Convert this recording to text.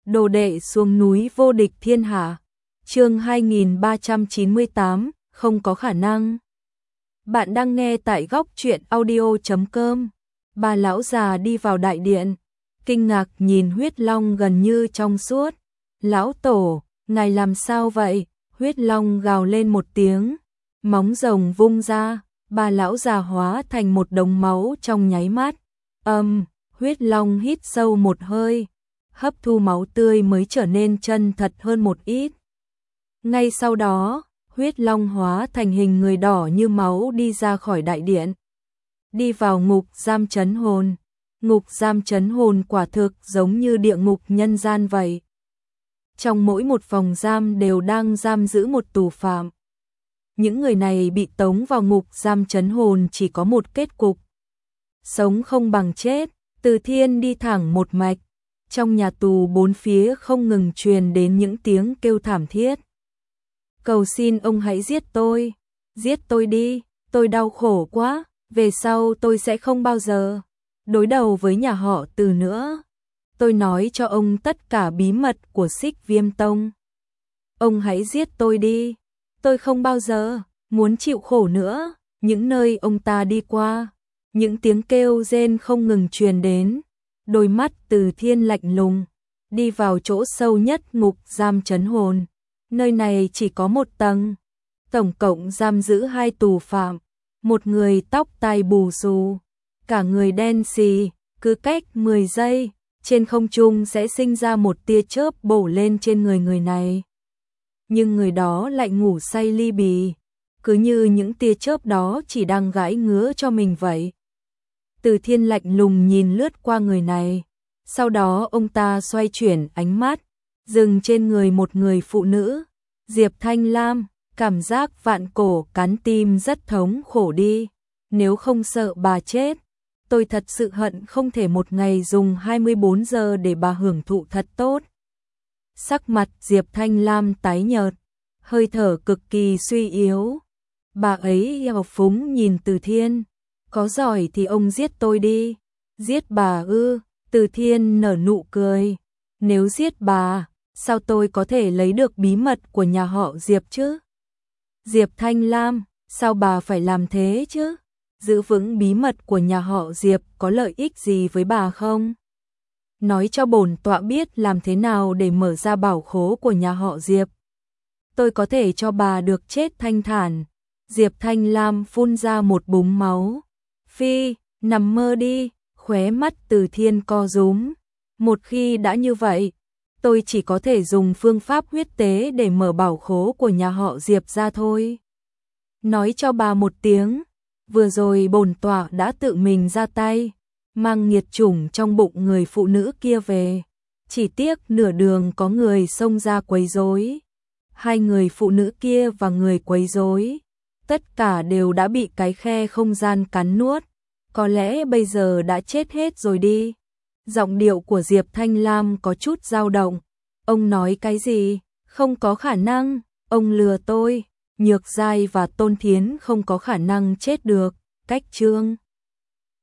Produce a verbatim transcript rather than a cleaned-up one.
Đồ đệ xuống núi vô địch thiên hạ. Chương hai nghìn ba trăm chín mươi tám, không có khả năng. Bạn đang nghe tại góc truyện audio chấm com. Bà lão già đi vào đại điện, kinh ngạc nhìn huyết long gần như trong suốt. Lão tổ, ngài làm sao vậy? Huyết long gào lên một tiếng, móng rồng vung ra, bà lão già hóa thành một đống máu trong nháy mắt. Âm, um, huyết long hít sâu một hơi, hấp thu máu tươi mới trở nên chân thật hơn một ít. Ngay sau đó, huyết long hóa thành hình người đỏ như máu đi ra khỏi đại điện, đi vào ngục giam trấn hồn. Ngục giam trấn hồn quả thực giống như địa ngục nhân gian vậy. Trong mỗi một phòng giam đều đang giam giữ một tù phạm. Những người này bị tống vào ngục giam trấn hồn chỉ có một kết cục: sống không bằng chết. Từ Thiên đi thẳng một mạch. Trong nhà tù bốn phía không ngừng truyền đến những tiếng kêu thảm thiết. Cầu xin ông hãy giết tôi, giết tôi đi, tôi đau khổ quá, về sau tôi sẽ không bao giờ đối đầu với nhà họ Từ nữa. Tôi nói cho ông tất cả bí mật của Xích Viêm Tông. Ông hãy giết tôi đi, tôi không bao giờ muốn chịu khổ nữa. Những nơi ông ta đi qua, những tiếng kêu rên không ngừng truyền đến. Đôi mắt Từ Thiên lạnh lùng, đi vào chỗ sâu nhất ngục giam trấn hồn. Nơi này chỉ có một tầng, tổng cộng giam giữ hai tù phạm. Một người tóc tai bù xù, cả người đen xì, cứ cách mười giây, trên không trung sẽ sinh ra một tia chớp bổ lên trên người người này. Nhưng người đó lại ngủ say li bì, cứ như những tia chớp đó chỉ đang gãi ngứa cho mình vậy. Từ Thiên lạnh lùng nhìn lướt qua người này, sau đó ông ta xoay chuyển ánh mắt, dừng trên người một người phụ nữ, Diệp Thanh Lam. Cảm giác vạn cổ cắn tim rất thống khổ đi. Nếu không sợ bà chết, tôi thật sự hận không thể một ngày dùng hai mươi bốn giờ để bà hưởng thụ thật tốt. Sắc mặt Diệp Thanh Lam tái nhợt, hơi thở cực kỳ suy yếu. Bà ấy eo phúng nhìn Từ Thiên. Có giỏi thì ông giết tôi đi. Giết bà ư? Từ Thiên nở nụ cười. Nếu giết bà, sao tôi có thể lấy được bí mật của nhà họ Diệp chứ? Diệp Thanh Lam, sao bà phải làm thế chứ? Giữ vững bí mật của nhà họ Diệp có lợi ích gì với bà không? Nói cho bổn tọa biết làm thế nào để mở ra bảo khố của nhà họ Diệp. Tôi có thể cho bà được chết thanh thản. Diệp Thanh Lam phun ra một búng máu. Phi, nằm mơ đi, khóe mắt Từ Thiên co rúm. Một khi đã như vậy, tôi chỉ có thể dùng phương pháp huyết tế để mở bảo khố của nhà họ Diệp ra thôi. Nói cho bà một tiếng, vừa rồi bổn tọa đã tự mình ra tay, mang nghiệt chủng trong bụng người phụ nữ kia về. Chỉ tiếc nửa đường có người xông ra quấy rối. Hai người phụ nữ kia và người quấy rối, tất cả đều đã bị cái khe không gian cắn nuốt. Có lẽ bây giờ đã chết hết rồi đi. Giọng điệu của Diệp Thanh Lam có chút dao động. Ông nói cái gì? Không có khả năng. Ông lừa tôi. Nhược Giai và Tôn Thiến không có khả năng chết được. Cách chương